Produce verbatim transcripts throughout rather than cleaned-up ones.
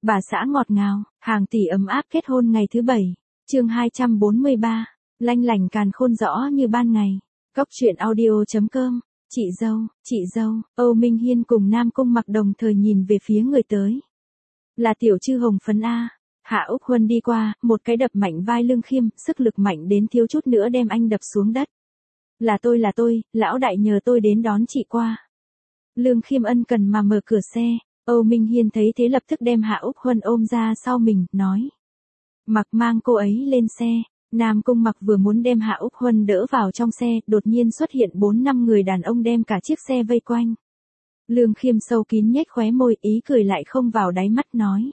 Bà xã ngọt ngào, hàng tỷ ấm áp kết hôn ngày thứ bảy. Chương hai trăm bốn mươi ba. Lanh lảnh càn khôn rõ như ban ngày. Cốc truyện audio chấm com. Chị dâu, chị dâu, Âu Minh Hiên cùng Nam Cung Mặc đồng thời nhìn về phía người tới. Là tiểu chư hồng phấn a. Hạ Úc Huân đi qua, một cái đập mạnh vai Lương Khiêm, sức lực mạnh đến thiếu chút nữa đem anh đập xuống đất. Là tôi là tôi, lão đại nhờ tôi đến đón chị qua. Lương Khiêm ân cần mà mở cửa xe. Âu Minh Hiên thấy thế lập tức đem Hạ Úc Huân ôm ra sau mình, nói. Mặc mang cô ấy lên xe. Nam Cung Mặc vừa muốn đem Hạ Úc Huân đỡ vào trong xe, đột nhiên xuất hiện bốn năm người đàn ông đem cả chiếc xe vây quanh. Lương Khiêm sâu kín nhếch khóe môi, ý cười lại không vào đáy mắt nói.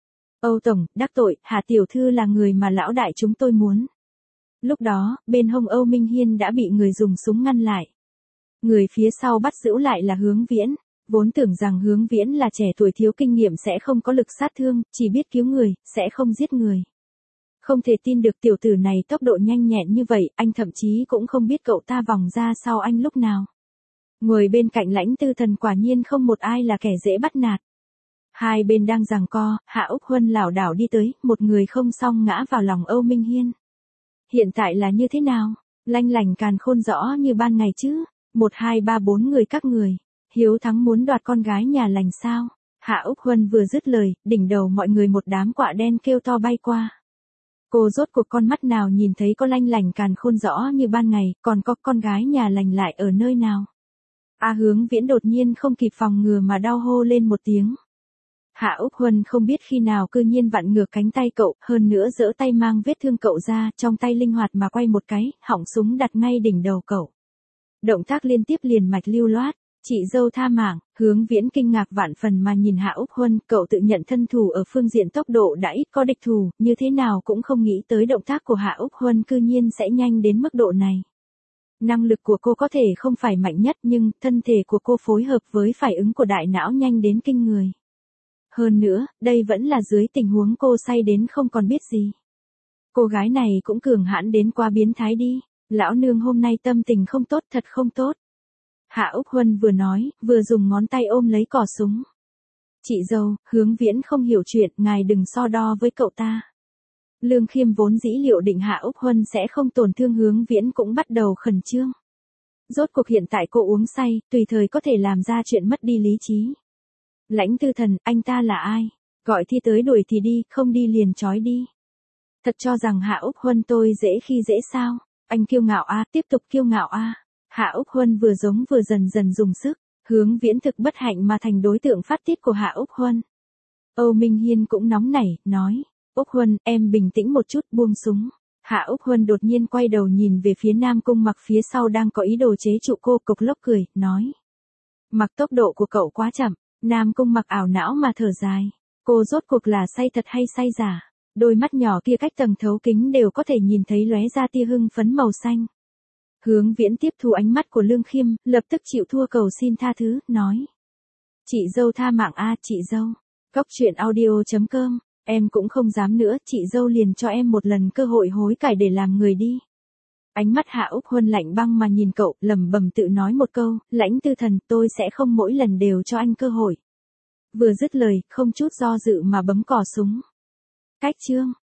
Âu Tổng, đắc tội, Hạ Tiểu Thư là người mà lão đại chúng tôi muốn. Lúc đó, bên hông Âu Minh Hiên đã bị người dùng súng ngăn lại. Người phía sau bắt giữ lại là Hướng Viễn. Vốn tưởng rằng Hướng Viễn là trẻ tuổi thiếu kinh nghiệm sẽ không có lực sát thương, chỉ biết cứu người, sẽ không giết người. Không thể tin được tiểu tử này tốc độ nhanh nhẹn như vậy, anh thậm chí cũng không biết cậu ta vòng ra sau anh lúc nào. Ngồi bên cạnh Lãnh Tư Thần quả nhiên không một ai là kẻ dễ bắt nạt. Hai bên đang giằng co, Hạ Úc Huân lảo đảo đi tới, một người không xong ngã vào lòng Âu Minh Hiên. Hiện tại là như thế nào? Lanh lảnh càn khôn rõ như ban ngày chứ? Một hai ba bốn người các người. Hiếu thắng muốn đoạt con gái nhà lành sao? Hạ Úc Huân vừa dứt lời, đỉnh đầu mọi người một đám quạ đen kêu to bay qua. Cô rốt cuộc con mắt nào nhìn thấy có lanh lảnh càn khôn rõ như ban ngày, còn có con gái nhà lành lại ở nơi nào? A Hướng Viễn đột nhiên không kịp phòng ngừa mà đau hô lên một tiếng. Hạ Úc Huân không biết khi nào cư nhiên vặn ngược cánh tay cậu, hơn nữa giở tay mang vết thương cậu ra, trong tay linh hoạt mà quay một cái, họng súng đặt ngay đỉnh đầu cậu. Động tác liên tiếp liền mạch lưu loát. Chị dâu tha mạng. Hướng Viễn kinh ngạc vạn phần mà nhìn Hạ Úc Huân, cậu tự nhận thân thủ ở phương diện tốc độ đã ít có địch thủ, như thế nào cũng không nghĩ tới động tác của Hạ Úc Huân cư nhiên sẽ nhanh đến mức độ này. Năng lực của cô có thể không phải mạnh nhất nhưng thân thể của cô phối hợp với phản ứng của đại não nhanh đến kinh người. Hơn nữa, đây vẫn là dưới tình huống cô say đến không còn biết gì. Cô gái này cũng cường hãn đến quá biến thái đi, lão nương hôm nay tâm tình không tốt, thật không tốt. Hạ Úc Huân vừa nói, vừa dùng ngón tay ôm lấy cò súng. Chị dâu, Hướng Viễn không hiểu chuyện, ngài đừng so đo với cậu ta. Lương Khiêm vốn dĩ liệu định Hạ Úc Huân sẽ không tổn thương Hướng Viễn cũng bắt đầu khẩn trương. Rốt cuộc hiện tại cô uống say, tùy thời có thể làm ra chuyện mất đi lý trí. Lãnh Tư Thần, anh ta là ai? Gọi thi tới đuổi thì đi, không đi liền trói đi. Thật cho rằng Hạ Úc Huân tôi dễ khi dễ sao? Anh kiêu ngạo a, tiếp tục kiêu ngạo a. Hạ Úc Huân vừa giống vừa dần dần dùng sức, Hướng Viễn thực bất hạnh mà thành đối tượng phát tiết của Hạ Úc Huân. Âu Minh Hiên cũng nóng nảy, nói, Úc Huân, em bình tĩnh một chút, buông súng. Hạ Úc Huân đột nhiên quay đầu nhìn về phía Nam Cung Mặc phía sau đang có ý đồ chế trụ cô, cộc lốc cười, nói. Mặc tốc độ của cậu quá chậm. Nam Cung Mặc ảo não mà thở dài. Cô rốt cuộc là say thật hay say giả? Đôi mắt nhỏ kia cách tầng thấu kính đều có thể nhìn thấy lóe ra tia hưng phấn màu xanh. Hướng Viễn tiếp thu ánh mắt của Lương Khiêm, lập tức chịu thua cầu xin tha thứ, nói. Chị dâu tha mạng a, chị dâu. Cốc truyện audio chấm com. Em cũng không dám nữa, chị dâu liền cho em một lần cơ hội hối cải để làm người đi. Ánh mắt Hạ Úc Huân lạnh băng mà nhìn cậu, lẩm bẩm tự nói một câu, Lãnh Tư Thần, tôi sẽ không mỗi lần đều cho anh cơ hội. Vừa dứt lời, không chút do dự mà bấm cò súng. Cách chương.